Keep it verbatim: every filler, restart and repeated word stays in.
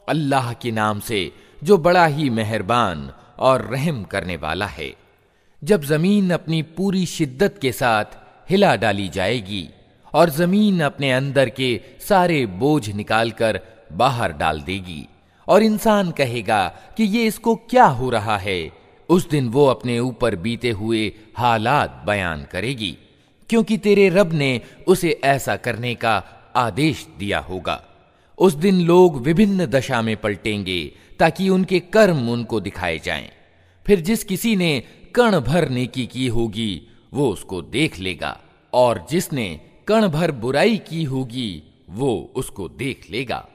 अल्लाह के नाम से जो बड़ा ही मेहरबान और रहम करने वाला है। जब जमीन अपनी पूरी शिद्दत के साथ हिला डाली जाएगी और जमीन अपने अंदर के सारे बोझ निकालकर बाहर डाल देगी और इंसान कहेगा कि ये इसको क्या हो रहा है, उस दिन वो अपने ऊपर बीते हुए हालात बयान करेगी, क्योंकि तेरे रब ने उसे ऐसा करने का आदेश दिया होगा। उस दिन लोग विभिन्न दशा में पलटेंगे ताकि उनके कर्म उनको दिखाए जाएं। फिर जिस किसी ने कण भर नेकी की होगी वो उसको देख लेगा, और जिसने कण भर बुराई की होगी वो उसको देख लेगा।